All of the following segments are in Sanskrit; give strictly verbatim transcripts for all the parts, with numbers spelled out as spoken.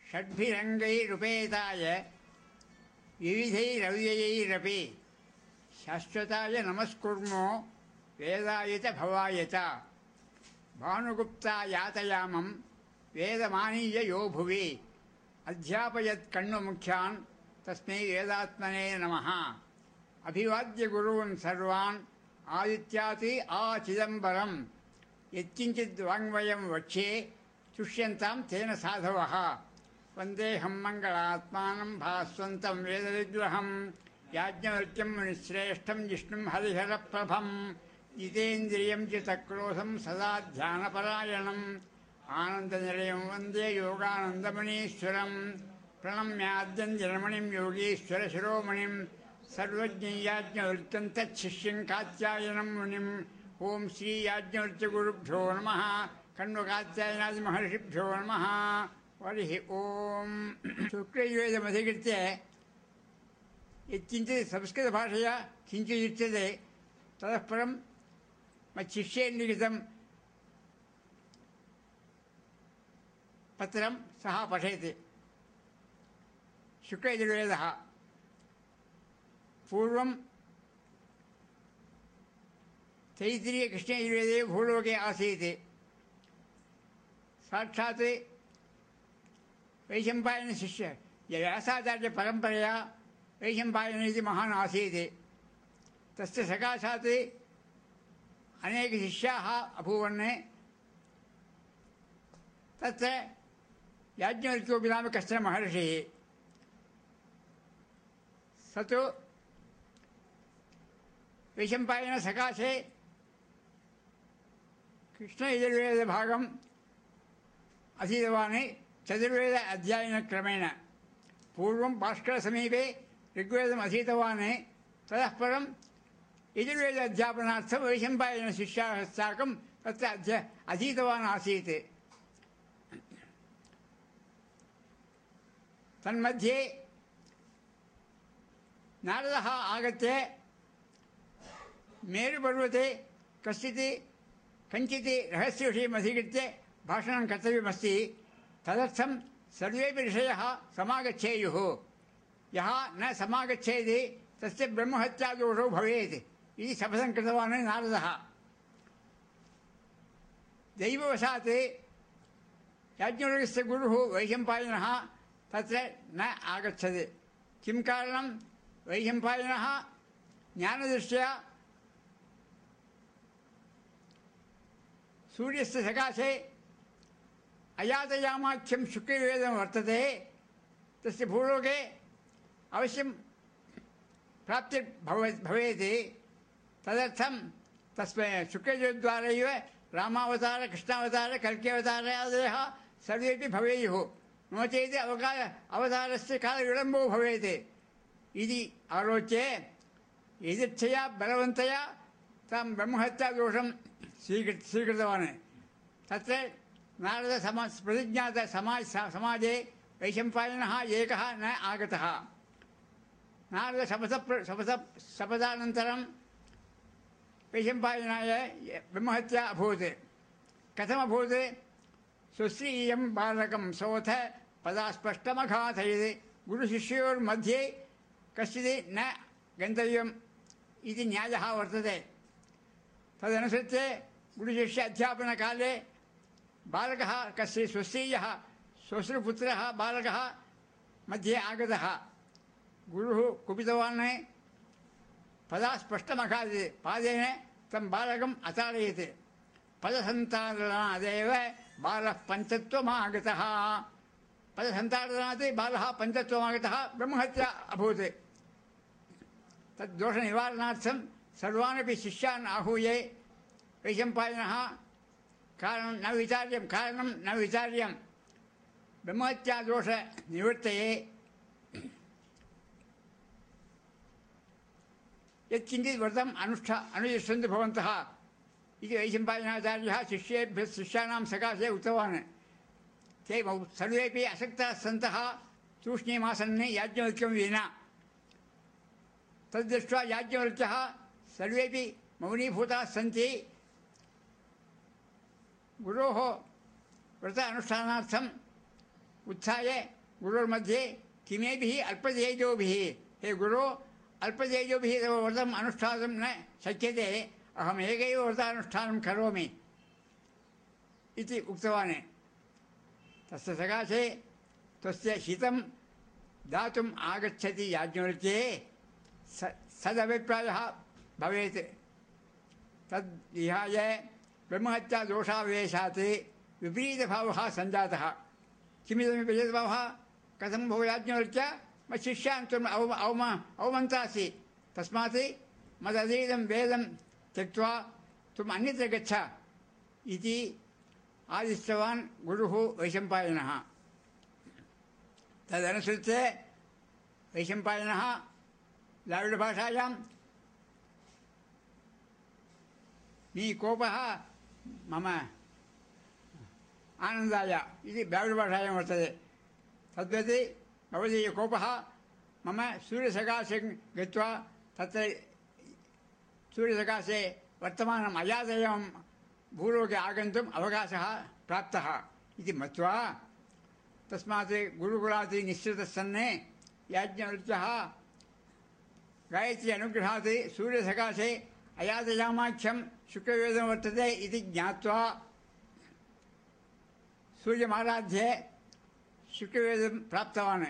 षड्भिरङ्गैरुपेताय विविधैरव्ययैरपि शाश्वताय नमस्कुर्मो वेदाय च भवाय च भानुगुप्ता यातयामं वेदमानीय यो भुवि अध्यापयत् कण्वमुख्यान् तस्मै वेदात्मने नमः। अभिवाद्य गुरून् सर्वान् आदित्याति आ चिदम्बरं यत्किञ्चित् वाङ्मयं वक्ष्ये तुष्यन्तां तेन साधवः। वन्देऽहं मङ्गलात्मानं भास्वन्तं वेदविग्रहं याज्ञवल्क्यं मुनिश्रेष्ठं जिष्णुं हरिहरप्रभं जितेन्द्रियं चित्तक्रोधं सदा ध्यानपरायणम् आनन्दनिलयं वन्दे योगानन्दमुनीश्वरं प्रणम्याद्यं जनमणिं योगीश्वरशिरोमणिं सर्वज्ञं याज्ञवल्क्यं तच्छिष्यं कात्यायनं मुनिम्। ओं श्री याज्ञवल्क्यगुरुभ्यो नमः। कण्वकात्यायनादिमहर्षिभ्यो नमः। हरिः ओं। शुक्लयजुर्वेदमधिकृत्य यत्किञ्चित् संस्कृतभाषया किञ्चिदुच्यते ततः परं मच्छिष्येन लिखितं पत्रं सः पठेत्। शुक्लयजुर्वेदः पूर्वं तैत्तिरीयकृष्णयजुर्वेदे भूलोके आसीत्। साक्षात् वैशम्पायनशिष्य व्यासाचार्यपरम्परया वैशम्पायन इति महान् आसीत्। तस्य सकाशात् अनेके शिष्याः अभूवन्। तत्र याज्ञवल्क्योऽपि नाम कश्चन महर्षिः। स तु वैशम्पायनसकाशे कृष्णयजुर्वेदभागम् अधीतवान् चतुर्वेद अध्ययनक्रमेण। पूर्वं भास्करसमीपे ऋग्वेदम् अधीतवान्। ततः परं यजुर्वेद अध्यापनार्थं वैशम्पायनशिष्याः साकं तत्र अध्य अधीतवान् आसीत्। तन्मध्ये नारदः आगत्य मेरुपर्वते कश्चित् कञ्चित् रहस्यविषयम् अधिकृत्य भाषणं कर्तव्यमस्ति। तदर्थं सर्वेपि ऋषयः समागच्छेयुः। यः न समागच्छेत् तस्य ब्रह्महत्यादोषो भवेत् इति शपथं कृतवान् नारदः। दैववशात् याज्ञवल्क्यस्य गुरुः वैशम्पायनः तत्र न आगच्छत्। किं कारणं? वैशम्पायनः ज्ञानदृष्ट्या सूर्यस्य सकाशे अयातयामाख्यं शुक्लयजुर्वेदं वर्तते। तस्य भूलोके अवश्यं प्राप्तिर्भवेत् भवेत्। तदर्थं तस्मै शुक्लयजुर्द्वारैव रामावतार कृष्णावतार कल्क्यवतारादयः सर्वेपि भवेयुः। नो चेत् अवकाश अवतारस्य कालविलम्बो भवेत् इति आलोच्य यदृच्छया बलवन्तया तं ब्रह्महत्यादोषं स्वीकृ स्वीकृतवान्। तत्र नारद समा प्रतिज्ञात समाज समाजे वैशम्पायनः एकः न आगतः। नारद शपथ शपथ शपथानन्तरं वैशम्पायनाय ब्रह्महत्या अभूत्। कथमभूत्? सुश्रीयं बालकं सोऽथ पदास्पष्टमघातयत्। गुरुशिष्योर्मध्ये कश्चित् न गन्तव्यम् इति न्यायः वर्तते। तदनुसृत्य गुरुशिष्य अध्यापनकाले बालकः कस्य स्वस्त्रीयः श्वश्रुपुत्रः बालकः मध्ये आगतः। गुरुः कुपितवान्। पदा स्पष्टमखादत्। पादेन तं बालकम् अताडयत्। पदसन्ताडनादेव बालः पञ्चत्वमागतः। पदसन्ताडनात् बालः पञ्चत्वमागतः। ब्रह्महत्या अभूत्। तद्दोषनिवारणार्थं सर्वानपि शिष्यान् आहूय वैशम्पायनः कारणं न विचार्यं कारणं न विचार्यं ब्रह्महत्यादोषनिवृत्तये यत्किञ्चित् व्रतम् अनुष्ठा अनुतिष्ठन्तु भवन्तः इति वैशम्पायनाचार्यः शिष्येभ्यः शिष्याणां सकाशे उक्तवान्। ते सर्वेपि असक्ताः सन्तः तूष्णीमासन् याज्ञवल्क्यं विना। तद्दृष्ट्वा याज्ञवल्क्यः सर्वेपि मौनीभूताः सन्ति। गुरोः व्रत अनुष्ठानार्थम् उत्थाय गुरोर्मध्ये किमेभिः अल्पतेजोभिः हे गुरो अल्पतेजोभिः तव व्रतम् अनुष्ठातुं न शक्यते अहम् एकैव व्रतानुष्ठानं करोमि इति उक्तवान् तस्य सकाशे तस्य हितं दातुम् आगच्छति याज्ञवल्क्ये स सदभिप्रायः भवेत् तद् विहाय ब्रह्महत्यादोषावेशात् विपरीतभावः सञ्जातः किमिदं विपरीतभावः कथं भो याज्ञवल्क्य मत्शिष्यान् त्वम् अव अवम अवमन्तासि तस्मात् मदधीतं वेदं त्यक्त्वा त्वम् अन्यत्र गच्छ इति आदिष्टवान् गुरुः वैशम्पायनः तदनुसृत्य वैशम्पायनः द्राविडभाषायां मी कोपः मम आनन्दाय इति द्राविडभाषायां वर्तते तद्वत् भवती कोपः मम सूर्यसकाशे गत्वा तत्र सूर्यसकाशे वर्तमानम् अजातयं भूलोके आगन्तुम् अवकाशः प्राप्तः इति मत्वा तस्मात् गुरुकुलात् निःसृतः सन् याज्ञवल्क्यः गायत्री अनुग्रहात् सूर्यसकाशे अजातयामाख्यं शुक्लवेदं वर्तते इति ज्ञात्वा सूर्यमाराध्य शुक्लवेदं प्राप्तवान्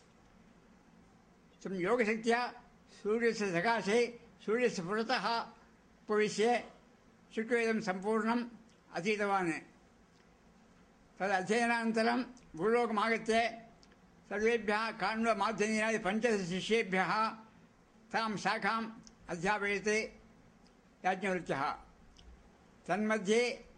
तं योगशक्त्या सूर्यस्य सकाशे सूर्यस्य पुरतः उपविश्य शुक्लवेदं सम्पूर्णम् अधीतवान् तदध्ययनानन्तरं भूलोकमागत्य सर्वेभ्यः काण्वमाध्यमीनादि पञ्चदशशिष्येभ्यः तां शाखाम् अध्यापयत् याज्ञवल्क्यः तन्मध्ये